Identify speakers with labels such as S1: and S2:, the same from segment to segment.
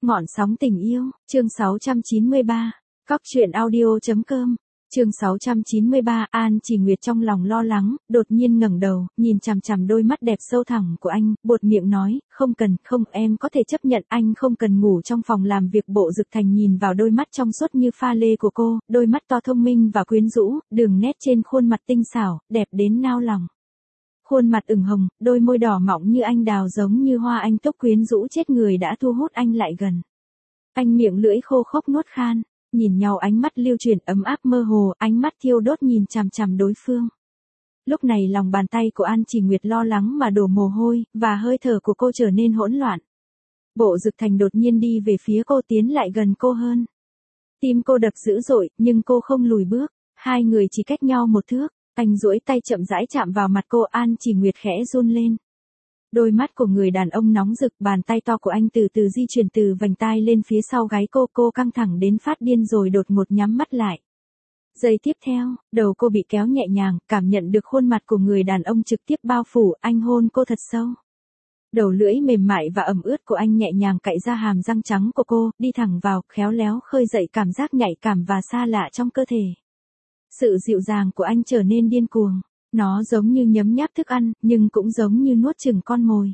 S1: Ngọn sóng tình yêu, chương 693. Cóc truyện audio.com. Chương 693. An Chỉ Nguyệt trong lòng lo lắng, đột nhiên ngẩng đầu, nhìn chằm chằm đôi mắt đẹp sâu thẳm của anh, buột miệng nói, không cần, không, em có thể chấp nhận anh không cần ngủ trong phòng làm việc. Bộ Dực Thành nhìn vào đôi mắt trong suốt như pha lê của cô, đôi mắt to thông minh và quyến rũ, đường nét trên khuôn mặt tinh xảo, đẹp đến nao lòng. Khuôn mặt ửng hồng, đôi môi đỏ mọng như anh đào giống như hoa anh túc quyến rũ chết người đã thu hút anh lại gần. Anh miệng lưỡi khô khốc nuốt khan, nhìn nhau ánh mắt lưu chuyển ấm áp mơ hồ, ánh mắt thiêu đốt nhìn chằm chằm đối phương. Lúc này lòng bàn tay của An Chỉ Nguyệt lo lắng mà đổ mồ hôi, và hơi thở của cô trở nên hỗn loạn. Bộ Dực Thành đột nhiên đi về phía cô, tiến lại gần cô hơn. Tim cô đập dữ dội, nhưng cô không lùi bước, hai người chỉ cách nhau một thước. Anh duỗi tay chậm rãi chạm vào mặt cô. An Chỉ Nguyệt khẽ run lên. Đôi mắt của người đàn ông nóng rực, bàn tay to của anh từ từ di chuyển từ vành tai lên phía sau gáy cô căng thẳng đến phát điên rồi đột ngột nhắm mắt lại. Giây tiếp theo, đầu cô bị kéo nhẹ nhàng, cảm nhận được khuôn mặt của người đàn ông trực tiếp bao phủ, anh hôn cô thật sâu. Đầu lưỡi mềm mại và ẩm ướt của anh nhẹ nhàng cạy ra hàm răng trắng của cô, đi thẳng vào, khéo léo khơi dậy cảm giác nhạy cảm và xa lạ trong cơ thể. Sự dịu dàng của anh trở nên điên cuồng, nó giống như nhấm nháp thức ăn, nhưng cũng giống như nuốt chửng con mồi.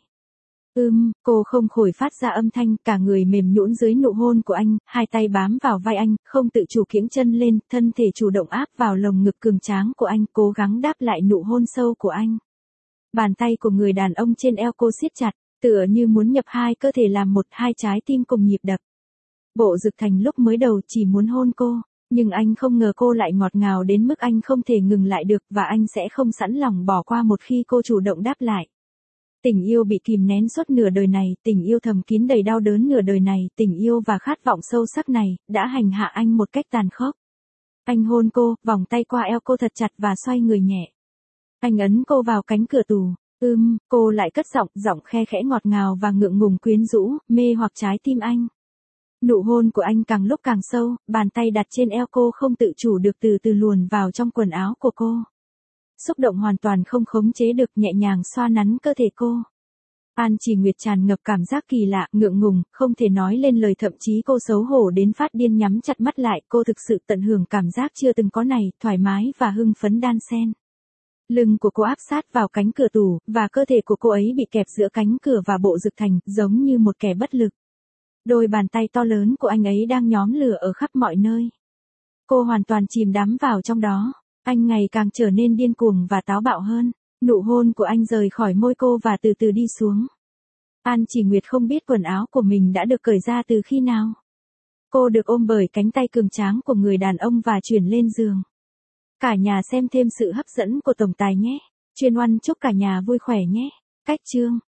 S1: Cô không khỏi phát ra âm thanh, cả người mềm nhũn dưới nụ hôn của anh, hai tay bám vào vai anh, không tự chủ kiễng chân lên, thân thể chủ động áp vào lồng ngực cường tráng của anh, cố gắng đáp lại nụ hôn sâu của anh. Bàn tay của người đàn ông trên eo cô siết chặt, tựa như muốn nhập hai cơ thể làm một, hai trái tim cùng nhịp đập. Bộ Dực Thành lúc mới đầu chỉ muốn hôn cô. Nhưng anh không ngờ cô lại ngọt ngào đến mức anh không thể ngừng lại được, và anh sẽ không sẵn lòng bỏ qua một khi cô chủ động đáp lại. Tình yêu bị kìm nén suốt nửa đời này, tình yêu thầm kín đầy đau đớn nửa đời này, tình yêu và khát vọng sâu sắc này, đã hành hạ anh một cách tàn khốc. Anh hôn cô, vòng tay qua eo cô thật chặt và xoay người nhẹ. Anh ấn cô vào cánh cửa tù. Cô lại cất giọng khe khẽ ngọt ngào và ngượng ngùng quyến rũ, mê hoặc trái tim anh. Nụ hôn của anh càng lúc càng sâu, bàn tay đặt trên eo cô không tự chủ được từ từ luồn vào trong quần áo của cô. Xúc động hoàn toàn không khống chế được, nhẹ nhàng xoa nắn cơ thể cô. An Chỉ Nguyệt tràn ngập cảm giác kỳ lạ, ngượng ngùng, không thể nói lên lời, thậm chí cô xấu hổ đến phát điên, nhắm chặt mắt lại. Cô thực sự tận hưởng cảm giác chưa từng có này, thoải mái và hưng phấn đan xen. Lưng của cô áp sát vào cánh cửa tủ, và cơ thể của cô ấy bị kẹp giữa cánh cửa và Bộ Dực Thành, giống như một kẻ bất lực. Đôi bàn tay to lớn của anh ấy đang nhóm lửa ở khắp mọi nơi. Cô hoàn toàn chìm đắm vào trong đó. Anh ngày càng trở nên điên cuồng và táo bạo hơn. Nụ hôn của anh rời khỏi môi cô và từ từ đi xuống. An Chỉ Nguyệt không biết quần áo của mình đã được cởi ra từ khi nào. Cô được ôm bởi cánh tay cường tráng của người đàn ông và chuyển lên giường. Cả nhà xem thêm sự hấp dẫn của tổng tài nhé. Chuyên Oan chúc cả nhà vui khỏe nhé. Cách chương